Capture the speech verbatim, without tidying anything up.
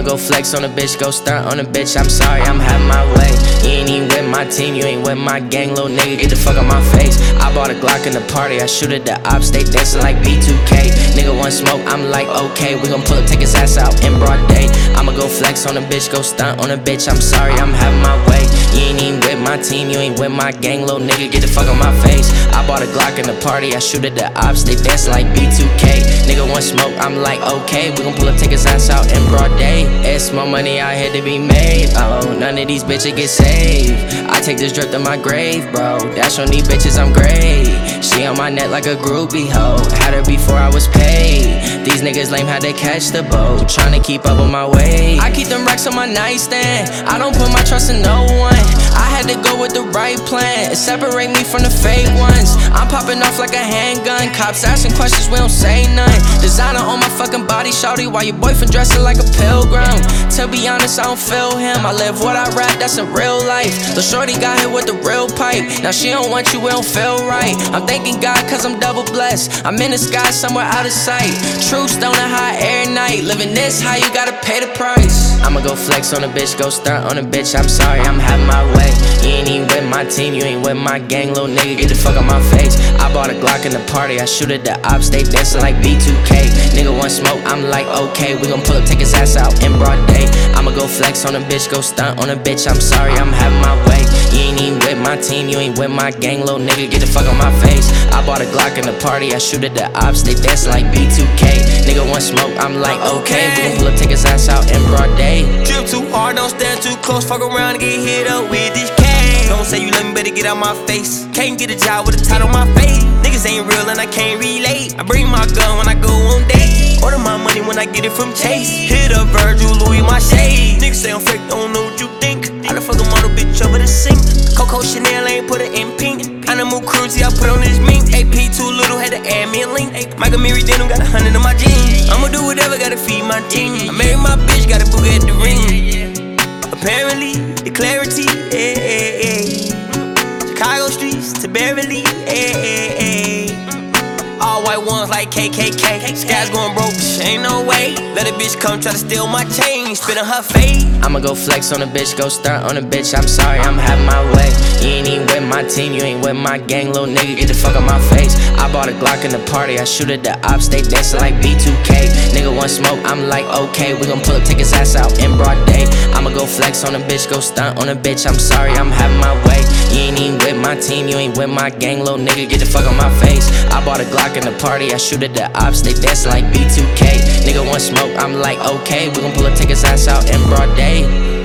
go flex on a bitch, go stunt on a bitch. I'm sorry, I'm having my way. You ain't even with my team, you ain't with my gang, little nigga, get the fuck out my face. I bought a Glock in the party, I shoot at the ops, they dancing like B two K. Nigga want smoke, I'm like okay, we gon' pull up, take his ass out in broad day. I'ma go flex on a bitch, go stunt on a bitch. I'm sorry, I'm having my way. You ain't even with my team, you ain't with my gang, little nigga, get the fuck out my face. I bought a Glock in the party, I shoot at the ops, they dancing like B two K. Nigga want smoke, I'm like okay, we gon' pull up, take his ass out in broad day. It's more money out here to be made, oh, none of these bitches get saved. I take this drip to my grave, bro, dash on these bitches, I'm great. She on my neck like a groupie hoe, had her before I was paid. These niggas lame, had to catch the boat, tryna keep up with my weight. I keep them racks on my nightstand, I don't put my trust in no one. I had to go with the right plan, separate me from the fake ones. I'm popping off like a handgun, cops asking questions, we don't say none. Designer on my fucking body, shawty, while your boyfriend dressing like a pilgrim. To be honest, I don't feel him, I live what I rap, that's in real life. The shorty got hit with the real pipe, now she don't want you, it don't feel right. I'm thanking God cause I'm double blessed, I'm in the sky somewhere out of sight. True stone and high air night, living this high, you gotta pay the price. I'ma go flex on a bitch, go stunt on a bitch, I'm sorry, I'm having my way. You ain't even with my team, you ain't with my gang, little nigga, get the fuck out my face. I bought a Glock in the party, I shoot at the ops, they dancing like B two K. Nigga want smoke, I'm like okay, we gon' pull up, take his ass out in broad day. I'ma go flex on a bitch, go stunt on a bitch, I'm sorry, I'm having my way. You ain't even with my team, you ain't with my gang, little nigga, get the fuck out my face. I bought a Glock in the party, I shoot at the ops, they dancing like B two K. Nigga want smoke, I'm like okay, we gon' pull up, take his ass out in broad day. Drip too hard, don't stand too close, fuck around and get hit up with this cash. Don't say you love me, better get out my face. Can't get a job with a title on my face. Niggas ain't real and I can't relate. I bring my gun when I go on dates. Order my money when I get it from Chase. Hit up Virgil, Louis, my shade. Niggas say I'm fake, don't know what you think. I done fuck a model bitch over the sink. Coco Chanel ain't put it in pink. Animal cruelty, I put on this mink. A P too little, had to add me a link. Michael Mary Denim got a hundred in my jeans. I'ma do whatever, gotta feed my team. I married my bitch, got a boogie at the ring. Apparently, the clarity, eh, eh, eh. Chicago streets to Beverly, eh, eh, eh. All white ones like K K K. Sky's going broke, ain't no way. Let a bitch come try to steal my chain, spit on her face. I'ma go flex on a bitch, go stunt on a bitch, I'm sorry, I'm having my way. You ain't even with my team, you ain't with my gang, little nigga, get the fuck out my face. I bought a Glock in the party, I shoot at the ops, they dancing like B two K. Nigga want smoke, I'm like okay, we gon' pull up, take his ass out in broad day. I'ma go flex on a bitch, go stunt on a bitch, I'm sorry, I'm having my way. You ain't even with my team, you ain't with my gang, little nigga, get the fuck out my face. I bought a Glock in the party, I shoot at the ops, they dancing like B two K. Nigga want smoke, I'm like okay, we gon' pull up, take his ass out in broad day.